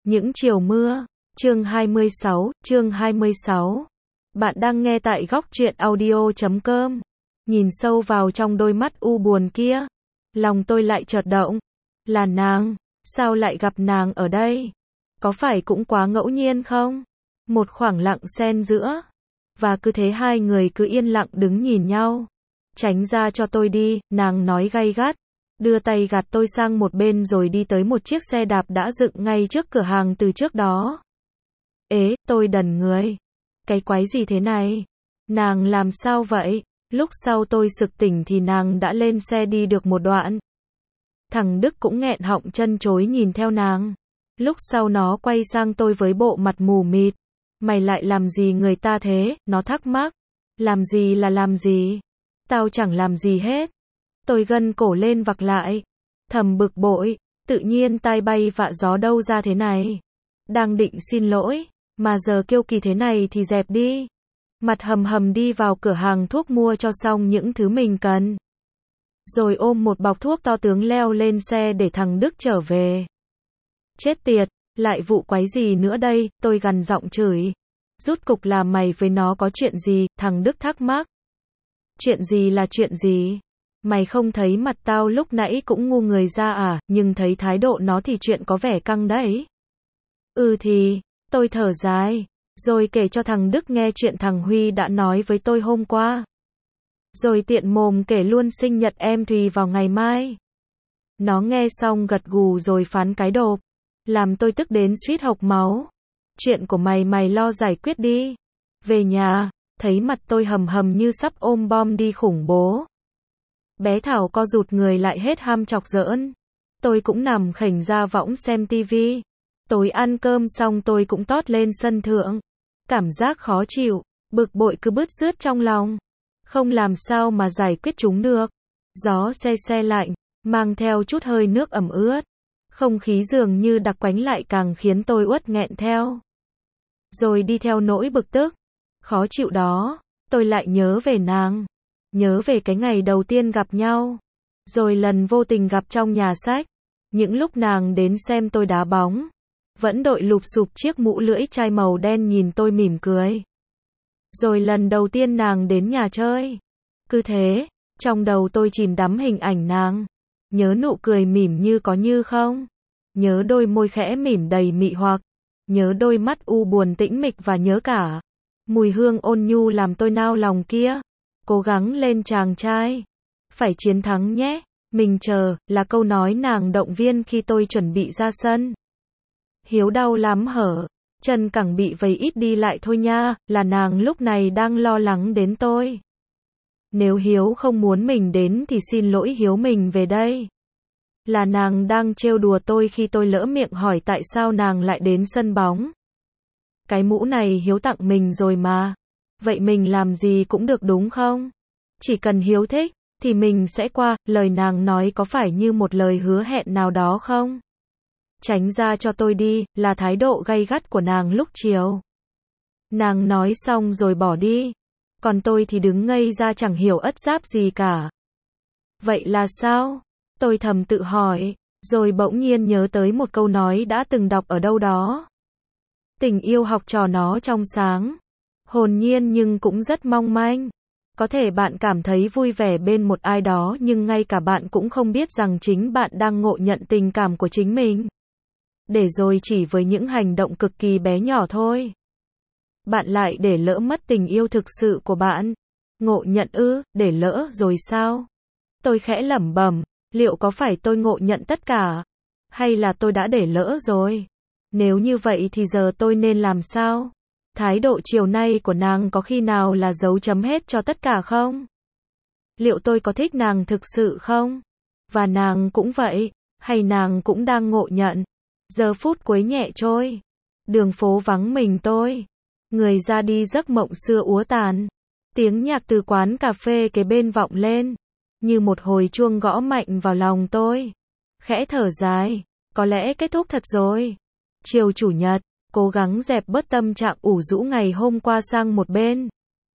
Những chiều mưa, chương 26. Bạn đang nghe tại góc truyện audio.com. Nhìn sâu vào trong đôi mắt u buồn kia, lòng tôi lại chợt động. Là nàng, sao lại gặp nàng ở đây? Có phải cũng quá ngẫu nhiên không? Một khoảng lặng xen giữa. Và cứ thế hai người cứ yên lặng đứng nhìn nhau. Tránh ra cho tôi đi, nàng nói gay gắt. Đưa tay gạt tôi sang một bên rồi đi tới một chiếc xe đạp đã dựng ngay trước cửa hàng từ trước đó. Ế, tôi đần người. Cái quái gì thế này? Nàng làm sao vậy? Lúc sau tôi sực tỉnh thì nàng đã lên xe đi được một đoạn. Thằng Đức cũng nghẹn họng chân chối nhìn theo nàng. Lúc sau nó quay sang tôi với bộ mặt mù mịt. Mày lại làm gì người ta thế? Nó thắc mắc. Làm gì là làm gì? Tao chẳng làm gì hết. Tôi gân cổ lên vặc lại. Thầm bực bội, tự nhiên tai bay vạ gió đâu ra thế này. Đang định xin lỗi, mà giờ kêu kỳ thế này thì dẹp đi. Mặt hầm hầm đi vào cửa hàng thuốc mua cho xong những thứ mình cần. Rồi ôm một bọc thuốc to tướng leo lên xe để thằng Đức trở về. Chết tiệt, lại vụ quái gì nữa đây, tôi gằn giọng chửi. Rút cục là mày với nó có chuyện gì, thằng Đức thắc mắc. Chuyện gì là chuyện gì? Mày không thấy mặt tao lúc nãy cũng ngu người ra à, nhưng thấy thái độ nó thì chuyện có vẻ căng đấy. Thì, tôi thở dài, rồi kể cho thằng Đức nghe chuyện thằng Huy đã nói với tôi hôm qua. Rồi tiện mồm kể luôn sinh nhật em Thùy vào ngày mai. Nó nghe xong gật gù rồi phán cái độp, làm tôi tức đến suýt hộc máu. Chuyện của mày lo giải quyết đi. Về nhà, thấy mặt tôi hầm hầm như sắp ôm bom đi khủng bố. Bé Thảo co rụt người lại hết ham chọc giỡn. Tôi cũng nằm khểnh ra võng xem tivi. Tối ăn cơm xong tôi cũng tót lên sân thượng. Cảm giác khó chịu, bực bội cứ bứt rứt trong lòng. Không làm sao mà giải quyết chúng được. Gió se lạnh, mang theo chút hơi nước ẩm ướt. Không khí dường như đặc quánh lại càng khiến tôi uất nghẹn theo. Rồi đi theo nỗi bực tức, khó chịu đó, tôi lại nhớ về nàng. Nhớ về cái ngày đầu tiên gặp nhau. Rồi lần vô tình gặp trong nhà sách. Những lúc nàng đến xem tôi đá bóng. Vẫn đội lụp xụp chiếc mũ lưỡi chai màu đen nhìn tôi mỉm cười. Rồi lần đầu tiên nàng đến nhà chơi. Cứ thế, trong đầu tôi chìm đắm hình ảnh nàng. Nhớ nụ cười mỉm như có như không. Nhớ đôi môi khẽ mỉm đầy mị hoặc. Nhớ đôi mắt u buồn tĩnh mịch và nhớ cả mùi hương ôn nhu làm tôi nao lòng kia. Cố gắng lên chàng trai. Phải chiến thắng nhé. Mình chờ, là câu nói nàng động viên khi tôi chuẩn bị ra sân. Hiếu đau lắm hở. Chân cẳng bị vầy ít đi lại thôi nha, là nàng lúc này đang lo lắng đến tôi. Nếu Hiếu không muốn mình đến thì xin lỗi Hiếu mình về đây. Là nàng đang trêu đùa tôi khi tôi lỡ miệng hỏi tại sao nàng lại đến sân bóng. Cái mũ này Hiếu tặng mình rồi mà. Vậy mình làm gì cũng được đúng không? Chỉ cần Hiếu thích, thì mình sẽ qua, lời nàng nói có phải như một lời hứa hẹn nào đó không? Tránh ra cho tôi đi, là thái độ gay gắt của nàng lúc chiều. Nàng nói xong rồi bỏ đi. Còn tôi thì đứng ngây ra chẳng hiểu ất giáp gì cả. Vậy là sao? Tôi thầm tự hỏi, rồi bỗng nhiên nhớ tới một câu nói đã từng đọc ở đâu đó. Tình yêu học trò nó trong sáng, hồn nhiên nhưng cũng rất mong manh. Có thể bạn cảm thấy vui vẻ bên một ai đó nhưng ngay cả bạn cũng không biết rằng chính bạn đang ngộ nhận tình cảm của chính mình. Để rồi chỉ với những hành động cực kỳ bé nhỏ thôi, bạn lại để lỡ mất tình yêu thực sự của bạn. Ngộ nhận để lỡ rồi sao? Tôi khẽ lẩm bẩm, liệu có phải tôi ngộ nhận tất cả? Hay là tôi đã để lỡ rồi? Nếu như vậy thì giờ tôi nên làm sao? Thái độ chiều nay của nàng có khi nào là dấu chấm hết cho tất cả không? Liệu tôi có thích nàng thực sự không? Và nàng cũng vậy, hay nàng cũng đang ngộ nhận? Giờ phút cuối nhẹ trôi, đường phố vắng mình tôi. Người ra đi giấc mộng xưa úa tàn. Tiếng nhạc từ quán cà phê kế bên vọng lên, như một hồi chuông gõ mạnh vào lòng tôi. Khẽ thở dài, có lẽ kết thúc thật rồi. Chiều chủ nhật, cố gắng dẹp bớt tâm trạng ủ rũ ngày hôm qua sang một bên.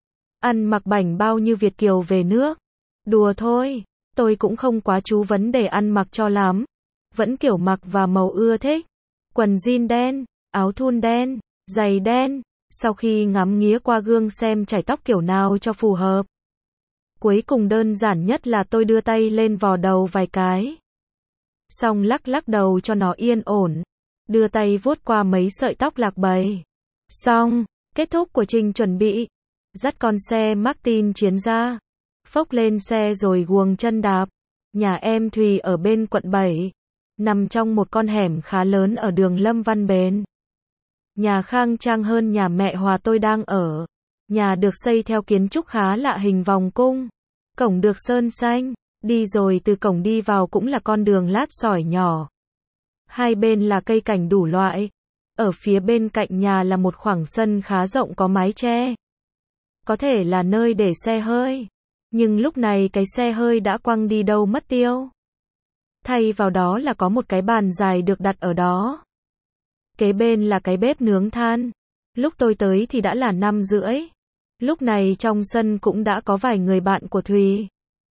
Ăn mặc bảnh bao như Việt kiều về nước. Đùa thôi, tôi cũng không quá chú vấn đề ăn mặc cho lắm. Vẫn kiểu mặc và màu ưa thích. quần jean đen, áo thun đen, giày đen. Sau khi ngắm nghía qua gương xem chải tóc kiểu nào cho phù hợp. Cuối cùng đơn giản nhất là tôi đưa tay lên vò đầu vài cái. Xong lắc lắc đầu cho nó yên ổn. Đưa tay vuốt qua mấy sợi tóc lạc bầy. Xong, kết thúc của trình chuẩn bị. Dắt con xe Martin chiến ra. Phốc lên xe rồi guồng chân đạp. Nhà em Thùy ở bên quận 7. Nằm trong một con hẻm khá lớn ở đường Lâm Văn Bền. Nhà khang trang hơn nhà mẹ Hòa tôi đang ở. Nhà được xây theo kiến trúc khá lạ hình vòng cung. Cổng được sơn xanh. Đi rồi từ cổng đi vào cũng là con đường lát sỏi nhỏ. Hai bên là cây cảnh đủ loại. Ở phía bên cạnh nhà là một khoảng sân khá rộng có mái che. Có thể là nơi để xe hơi. Nhưng lúc này cái xe hơi đã quăng đi đâu mất tiêu. Thay vào đó là có một cái bàn dài được đặt ở đó. Kế bên là cái bếp nướng than. Lúc tôi tới thì đã là 5:30. Lúc này trong sân cũng đã có vài người bạn của Thùy.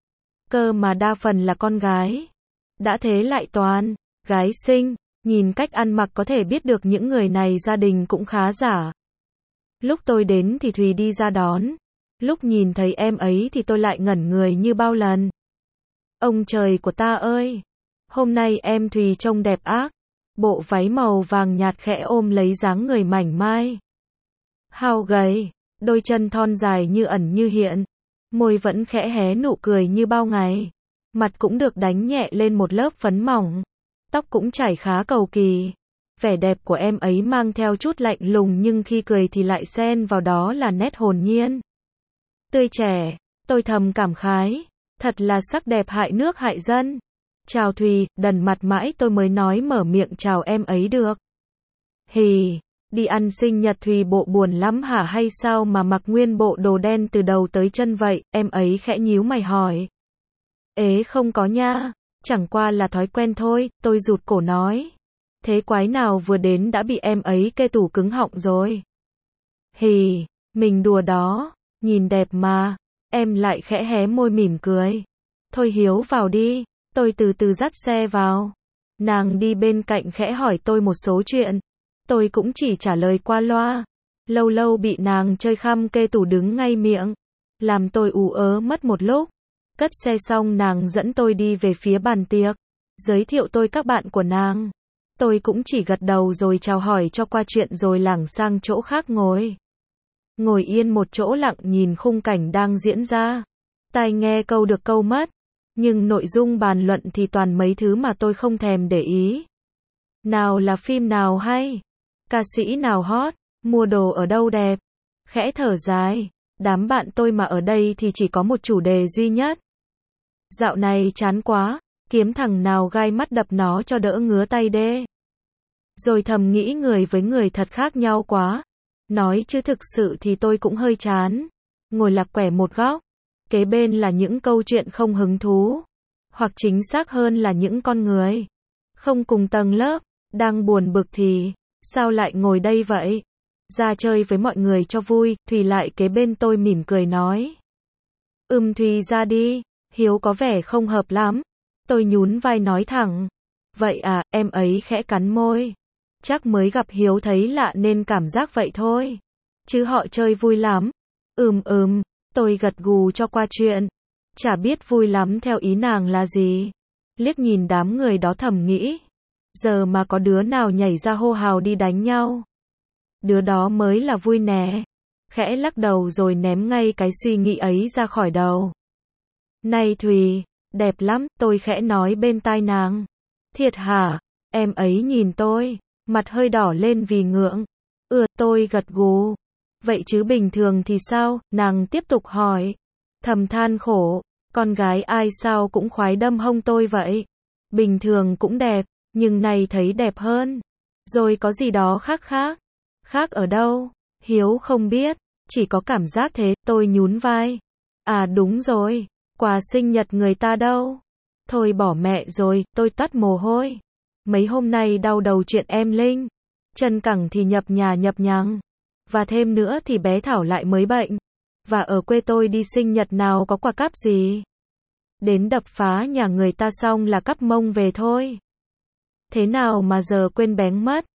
Cơ mà đa phần là con gái. Đã thế lại toàn gái xinh, nhìn cách ăn mặc có thể biết được những người này gia đình cũng khá giả. Lúc tôi đến thì Thùy đi ra đón. Lúc nhìn thấy em ấy thì tôi lại ngẩn người như bao lần. Ông trời của ta ơi! Hôm nay em Thùy trông đẹp ác. Bộ váy màu vàng nhạt khẽ ôm lấy dáng người mảnh mai. Hao gầy, đôi chân thon dài như ẩn như hiện. Môi vẫn khẽ hé nụ cười như bao ngày. Mặt cũng được đánh nhẹ lên một lớp phấn mỏng. Tóc cũng chải khá cầu kỳ. Vẻ đẹp của em ấy mang theo chút lạnh lùng nhưng khi cười thì lại xen vào đó là nét hồn nhiên. Tươi trẻ, tôi thầm cảm khái. Thật là sắc đẹp hại nước hại dân. Chào Thùy, đần mặt mãi tôi mới nói mở miệng chào em ấy được. Hì, đi ăn sinh nhật Thùy bộ buồn lắm hả hay sao mà mặc nguyên bộ đồ đen từ đầu tới chân vậy, em ấy khẽ nhíu mày hỏi. Ế không có nha, chẳng qua là thói quen thôi, tôi rụt cổ nói. Thế quái nào vừa đến đã bị em ấy kê tủ cứng họng rồi. Hì, mình đùa đó, nhìn đẹp mà, em lại khẽ hé môi mỉm cười. Thôi Hiếu vào đi. Tôi từ từ dắt xe vào. Nàng đi bên cạnh khẽ hỏi tôi một số chuyện. Tôi cũng chỉ trả lời qua loa. Lâu lâu bị nàng chơi khăm kê tủ đứng ngay miệng. Làm tôi ù ớ mất một lúc. Cất xe xong nàng dẫn tôi đi về phía bàn tiệc. Giới thiệu tôi các bạn của nàng. Tôi cũng chỉ gật đầu rồi chào hỏi cho qua chuyện rồi lảng sang chỗ khác ngồi. Ngồi yên một chỗ lặng nhìn khung cảnh đang diễn ra. Tai nghe câu được câu mất. Nhưng nội dung bàn luận thì toàn mấy thứ mà tôi không thèm để ý. Nào là phim nào hay, ca sĩ nào hot, mua đồ ở đâu đẹp. Khẽ thở dài, đám bạn tôi mà ở đây thì chỉ có một chủ đề duy nhất. Dạo này chán quá, kiếm thằng nào gai mắt đập nó cho đỡ ngứa tay đê. Rồi thầm nghĩ người với người thật khác nhau quá. Nói chứ thực sự thì tôi cũng hơi chán. Ngồi lạc quẻ một góc. Kế bên là những câu chuyện không hứng thú. Hoặc chính xác hơn là những con người không cùng tầng lớp. Đang buồn bực thì sao lại ngồi đây vậy? Ra chơi với mọi người cho vui. Thùy lại kế bên tôi mỉm cười nói. Thùy ra đi. Hiếu có vẻ không hợp lắm. Tôi nhún vai nói thẳng. Vậy à, em ấy khẽ cắn môi. Chắc mới gặp Hiếu thấy lạ nên cảm giác vậy thôi. Chứ họ chơi vui lắm. Tôi gật gù cho qua chuyện. Chả biết vui lắm theo ý nàng là gì. Liếc nhìn đám người đó thầm nghĩ. Giờ mà có đứa nào nhảy ra hô hào đi đánh nhau. Đứa đó mới là vui nè. Khẽ lắc đầu rồi ném ngay cái suy nghĩ ấy ra khỏi đầu. Này Thùy, đẹp lắm, tôi khẽ nói bên tai nàng. Thiệt hả? Em ấy nhìn tôi, mặt hơi đỏ lên vì ngượng. Tôi gật gù. Vậy chứ bình thường thì sao? Nàng tiếp tục hỏi. Thầm than khổ, con gái ai sao cũng khoái đâm hông tôi vậy. Bình thường cũng đẹp, nhưng này thấy đẹp hơn. Rồi có gì đó khác khác. Khác ở đâu? Hiếu không biết, chỉ có cảm giác thế, tôi nhún vai. À đúng rồi, quà sinh nhật người ta đâu? Thôi bỏ mẹ rồi, tôi toát mồ hôi. Mấy hôm nay đau đầu chuyện em Linh. Chân cẳng thì nhập nhà nhập nhằng. Và thêm nữa thì bé Thảo lại mới bệnh. Và ở quê tôi đi sinh nhật nào có quà cáp gì. Đến đập phá nhà người ta xong là cắp mông về thôi. Thế nào mà giờ quên bén mất.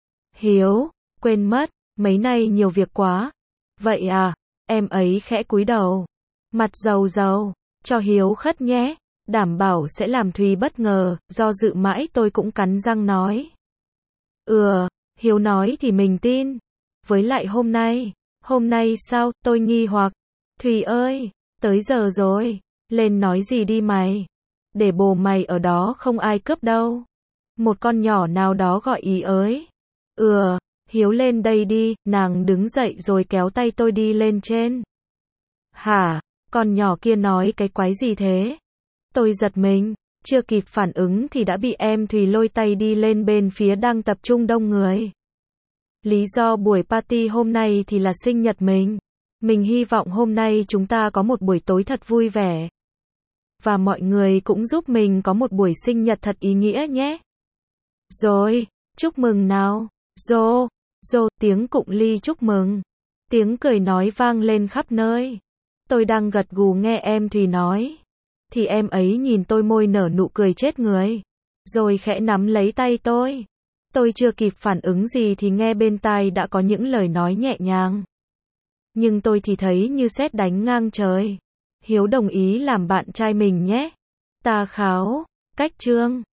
Hiếu, quên mất, mấy nay nhiều việc quá. Vậy à, em ấy khẽ cúi đầu. Mặt rầu rầu, cho Hiếu khất nhé, đảm bảo sẽ làm Thùy bất ngờ, do dự mãi tôi cũng cắn răng nói. Hiếu nói thì mình tin. Với lại hôm nay sao, tôi nghi hoặc. Thùy ơi, tới giờ rồi, lên nói gì đi mày. Để bồ mày ở đó không ai cướp đâu. Một con nhỏ nào đó gọi ý ới. Hiếu lên đây đi, nàng đứng dậy rồi kéo tay tôi đi lên trên. Hả, con nhỏ kia nói cái quái gì thế? Tôi giật mình, chưa kịp phản ứng thì đã bị em Thùy lôi tay đi lên bên phía đang tập trung đông người. Lý do buổi party hôm nay thì là sinh nhật mình. Mình hy vọng hôm nay chúng ta có một buổi tối thật vui vẻ. Và mọi người cũng giúp mình có một buổi sinh nhật thật ý nghĩa nhé. Rồi, chúc mừng nào. Rô, tiếng cụng ly chúc mừng. Tiếng cười nói vang lên khắp nơi. Tôi đang gật gù nghe em Thùy nói. Thì em ấy nhìn tôi môi nở nụ cười chết người. Rồi khẽ nắm lấy tay tôi. Tôi chưa kịp phản ứng gì thì nghe bên tai đã có những lời nói nhẹ nhàng. Nhưng tôi thì thấy như sét đánh ngang trời. Hiếu đồng ý làm bạn trai mình nhé. Ta kháo, cách trương.